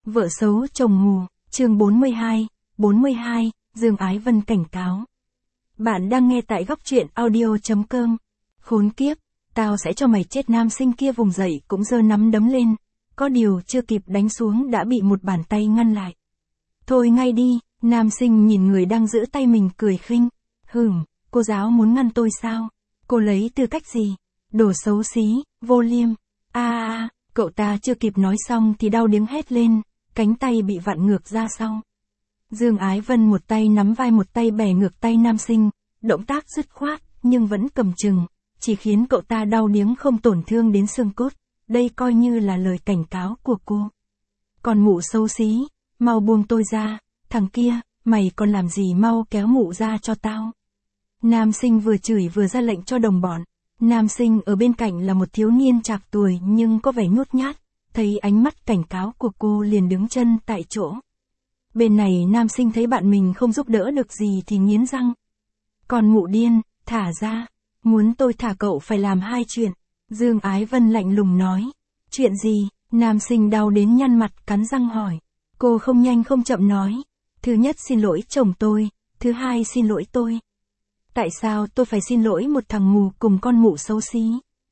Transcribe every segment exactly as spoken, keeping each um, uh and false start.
Vợ xấu chồng mù, chương bốn mươi hai, bốn mươi hai, Dương Ái Vân cảnh cáo. Bạn đang nghe tại góc truyện audio.com. Khốn kiếp, tao sẽ cho mày chết. Nam sinh kia vùng dậy cũng giơ nắm đấm lên, có điều chưa kịp đánh xuống đã bị một bàn tay ngăn lại. Thôi ngay đi, nam sinh nhìn người đang giữ tay mình cười khinh. Hừm, cô giáo muốn ngăn tôi sao? Cô lấy tư cách gì? Đồ xấu xí, vô liêm. A a a, cậu ta chưa kịp nói xong thì đau điếng hét lên, cánh tay bị vặn ngược ra sau. Dương Ái Vân một tay nắm vai một tay bẻ ngược tay nam sinh, động tác dứt khoát, nhưng vẫn cầm chừng, chỉ khiến cậu ta đau điếng không tổn thương đến xương cốt. Đây coi như là lời cảnh cáo của cô. Còn mụ xấu xí, mau buông tôi ra, thằng kia, mày còn làm gì, mau kéo mụ ra cho tao. Nam sinh vừa chửi vừa ra lệnh cho đồng bọn. Nam sinh ở bên cạnh là một thiếu niên trạc tuổi nhưng có vẻ nhút nhát, thấy ánh mắt cảnh cáo của cô liền đứng chân tại chỗ. Bên này nam sinh thấy bạn mình không giúp đỡ được gì thì nghiến răng. Còn mụ điên, thả ra, muốn tôi thả cậu phải làm hai chuyện. Dương Ái Vân lạnh lùng nói. Chuyện gì? Nam sinh đau đến nhăn mặt cắn răng hỏi. Cô không nhanh không chậm nói. Thứ nhất xin lỗi chồng tôi, thứ hai xin lỗi tôi. Tại sao tôi phải xin lỗi một thằng mù cùng con mụ xấu xí?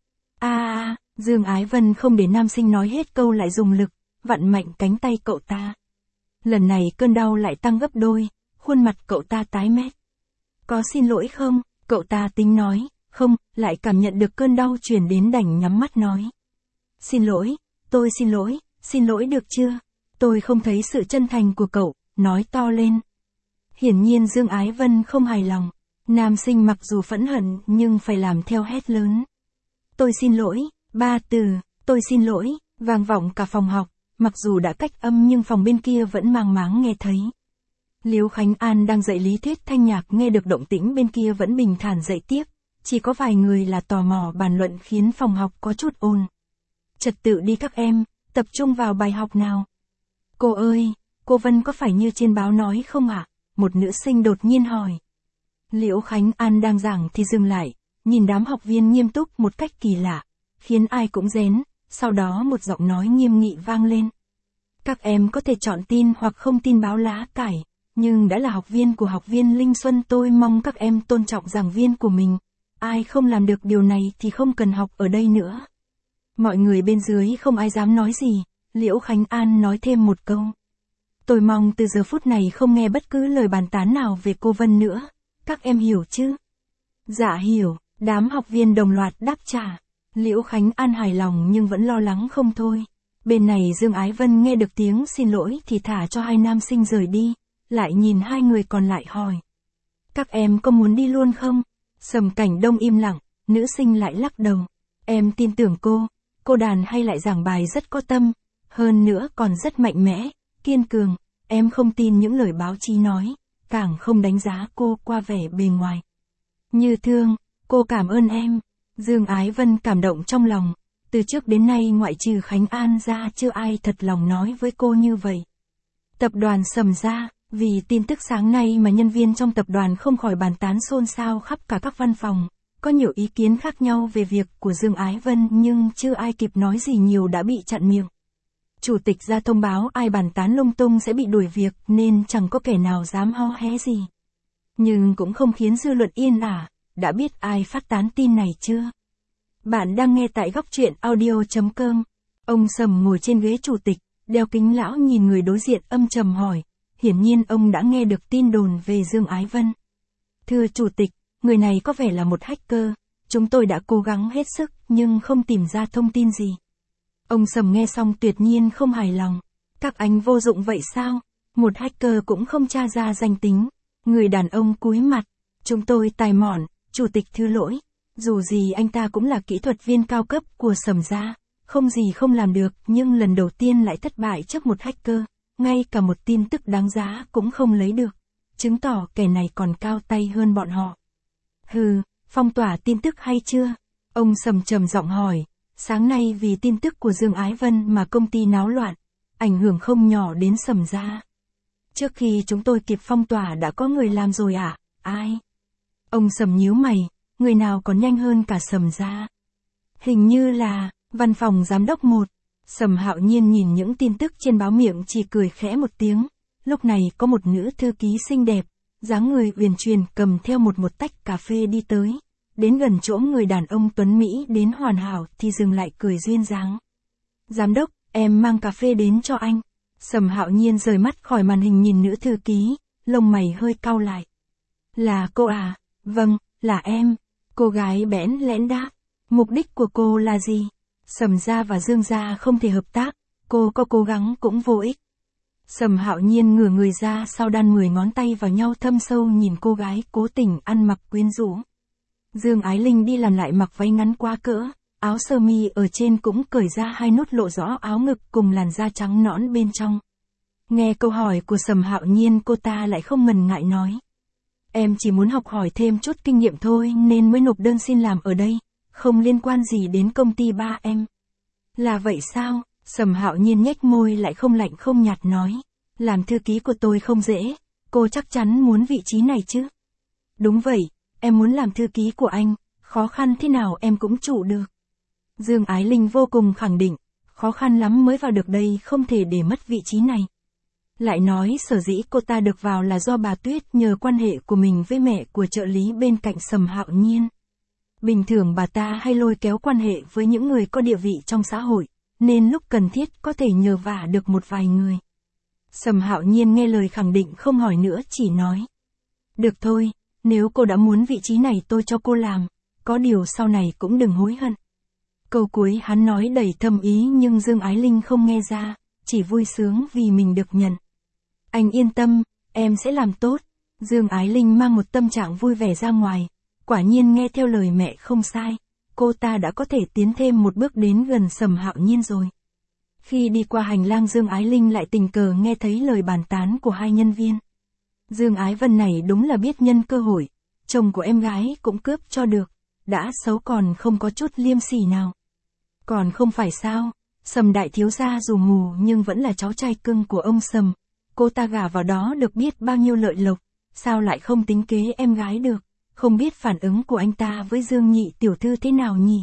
A a, Dương Ái Vân không để nam sinh nói hết câu lại dùng lực, vặn mạnh cánh tay cậu ta. Lần này cơn đau lại tăng gấp đôi, khuôn mặt cậu ta tái mét. Có xin lỗi không? Cậu ta tính nói, không, lại cảm nhận được cơn đau truyền đến đành nhắm mắt nói. Xin lỗi, tôi xin lỗi, xin lỗi được chưa? Tôi không thấy sự chân thành của cậu, nói to lên. Hiển nhiên Dương Ái Vân không hài lòng. Nam sinh mặc dù phẫn hận nhưng phải làm theo hét lớn. Tôi xin lỗi, ba từ, tôi xin lỗi, vang vọng cả phòng học, mặc dù đã cách âm nhưng phòng bên kia vẫn mang máng nghe thấy. Liễu Khánh An đang dạy lý thuyết thanh nhạc nghe được động tĩnh bên kia vẫn bình thản dạy tiếp, chỉ có vài người là tò mò bàn luận khiến phòng học có chút ồn. Trật tự đi các em, tập trung vào bài học nào. Cô ơi, cô Vân có phải như trên báo nói không ạ? Một nữ sinh đột nhiên hỏi. Liễu Khánh An đang giảng thì dừng lại, nhìn đám học viên nghiêm túc một cách kỳ lạ, khiến ai cũng rén, sau đó một giọng nói nghiêm nghị vang lên. Các em có thể chọn tin hoặc không tin báo lá cải, nhưng đã là học viên của học viên Linh Xuân tôi mong các em tôn trọng giảng viên của mình, ai không làm được điều này thì không cần học ở đây nữa. Mọi người bên dưới không ai dám nói gì, Liễu Khánh An nói thêm một câu. Tôi mong từ giờ phút này không nghe bất cứ lời bàn tán nào về cô Vân nữa. Các em hiểu chứ? Dạ hiểu, đám học viên đồng loạt đáp trả. Liễu Khánh An hài lòng nhưng vẫn lo lắng không thôi. Bên này Dương Ái Vân nghe được tiếng xin lỗi thì thả cho hai nam sinh rời đi, lại nhìn hai người còn lại hỏi. Các em có muốn đi luôn không? Sầm Cảnh Đông im lặng, nữ sinh lại lắc đầu. Em tin tưởng cô, cô đàn hay lại giảng bài rất có tâm, hơn nữa còn rất mạnh mẽ, kiên cường, em không tin những lời báo chí nói. Càng không đánh giá cô qua vẻ bề ngoài. Như Thương, cô cảm ơn em. Dương Ái Vân cảm động trong lòng. Từ trước đến nay ngoại trừ Khánh An ra chưa ai thật lòng nói với cô như vậy. Tập đoàn Sầm ra, vì tin tức sáng nay mà nhân viên trong tập đoàn không khỏi bàn tán xôn xao khắp cả các văn phòng. Có nhiều ý kiến khác nhau về việc của Dương Ái Vân nhưng chưa ai kịp nói gì nhiều đã bị chặn miệng. Chủ tịch ra thông báo ai bàn tán lung tung sẽ bị đuổi việc nên chẳng có kẻ nào dám ho hé gì. Nhưng cũng không khiến dư luận yên ả, đã biết ai phát tán tin này chưa? Bạn đang nghe tại góc truyện audio.com. Ông Sầm ngồi trên ghế chủ tịch, đeo kính lão nhìn người đối diện âm trầm hỏi. Hiển nhiên ông đã nghe được tin đồn về Dương Ái Vân. Thưa chủ tịch, người này có vẻ là một hacker, chúng tôi đã cố gắng hết sức nhưng không tìm ra thông tin gì. Ông Sầm nghe xong tuyệt nhiên không hài lòng. Các anh vô dụng vậy sao? Một hacker cũng không tra ra danh tính. Người đàn ông cúi mặt. Chúng tôi tài mọn, chủ tịch thứ lỗi. Dù gì anh ta cũng là kỹ thuật viên cao cấp của Sầm gia. Không gì không làm được nhưng lần đầu tiên lại thất bại trước một hacker. Ngay cả một tin tức đáng giá cũng không lấy được. Chứng tỏ kẻ này còn cao tay hơn bọn họ. Hừ, phong tỏa tin tức hay chưa? Ông Sầm trầm giọng hỏi. Sáng nay vì tin tức của Dương Ái Vân mà công ty náo loạn, ảnh hưởng không nhỏ đến Sầm gia. Trước khi chúng tôi kịp phong tỏa đã có người làm rồi à? Ai? Ông Sầm nhíu mày, người nào còn nhanh hơn cả Sầm gia? Hình như là, văn phòng giám đốc một. Sầm Hạo Nhiên nhìn những tin tức trên báo miệng chỉ cười khẽ một tiếng. Lúc này có một nữ thư ký xinh đẹp, dáng người uyển chuyển cầm theo một một tách cà phê đi tới. Đến gần chỗ người đàn ông tuấn Mỹ đến hoàn hảo thì dừng lại cười duyên dáng. Giám đốc, em mang cà phê đến cho anh. Sầm Hạo Nhiên rời mắt khỏi màn hình nhìn nữ thư ký, lông mày hơi cau lại. Là cô à? Vâng, là em. Cô gái bẽn lẽn đáp. Mục đích của cô là gì? Sầm gia và Dương gia không thể hợp tác, cô có cố gắng cũng vô ích. Sầm Hạo Nhiên ngửa người ra sau đan mười ngón tay vào nhau thâm sâu nhìn cô gái cố tình ăn mặc quyến rũ. Dương Ái Linh đi làm lại mặc váy ngắn quá cỡ, áo sơ mi ở trên cũng cởi ra hai nút lộ rõ áo ngực cùng làn da trắng nõn bên trong. Nghe câu hỏi của Sầm Hạo Nhiên cô ta lại không ngần ngại nói. Em chỉ muốn học hỏi thêm chút kinh nghiệm thôi nên mới nộp đơn xin làm ở đây, không liên quan gì đến công ty ba em. Là vậy sao? Sầm Hạo Nhiên nhếch môi lại không lạnh không nhạt nói. Làm thư ký của tôi không dễ, cô chắc chắn muốn vị trí này chứ? Đúng vậy, em muốn làm thư ký của anh, khó khăn thế nào em cũng trụ được. Dương Ái Linh vô cùng khẳng định, khó khăn lắm mới vào được đây không thể để mất vị trí này. Lại nói sở dĩ cô ta được vào là do bà Tuyết nhờ quan hệ của mình với mẹ của trợ lý bên cạnh Sầm Hạo Nhiên. Bình thường bà ta hay lôi kéo quan hệ với những người có địa vị trong xã hội, nên lúc cần thiết có thể nhờ vả được một vài người. Sầm Hạo Nhiên nghe lời khẳng định không hỏi nữa chỉ nói. Được thôi, nếu cô đã muốn vị trí này tôi cho cô làm, có điều sau này cũng đừng hối hận. Câu cuối hắn nói đầy thâm ý nhưng Dương Ái Linh không nghe ra, chỉ vui sướng vì mình được nhận. Anh yên tâm, em sẽ làm tốt. Dương Ái Linh mang một tâm trạng vui vẻ ra ngoài, quả nhiên nghe theo lời mẹ không sai, cô ta đã có thể tiến thêm một bước đến gần Sầm Hạo Nhiên rồi. Khi đi qua hành lang Dương Ái Linh lại tình cờ nghe thấy lời bàn tán của hai nhân viên. Dương Ái Vân này đúng là biết nhân cơ hội, chồng của em gái cũng cướp cho được, đã xấu còn không có chút liêm sỉ nào. Còn không phải sao, Sầm đại thiếu gia dù mù nhưng vẫn là cháu trai cưng của ông Sầm, cô ta gả vào đó được biết bao nhiêu lợi lộc, sao lại không tính kế em gái được, không biết phản ứng của anh ta với Dương nhị tiểu thư thế nào nhỉ.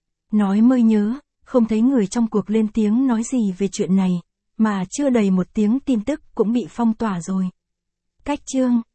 Nói mới nhớ, không thấy người trong cuộc lên tiếng nói gì về chuyện này, mà chưa đầy một tiếng tin tức cũng bị phong tỏa rồi. Cách chương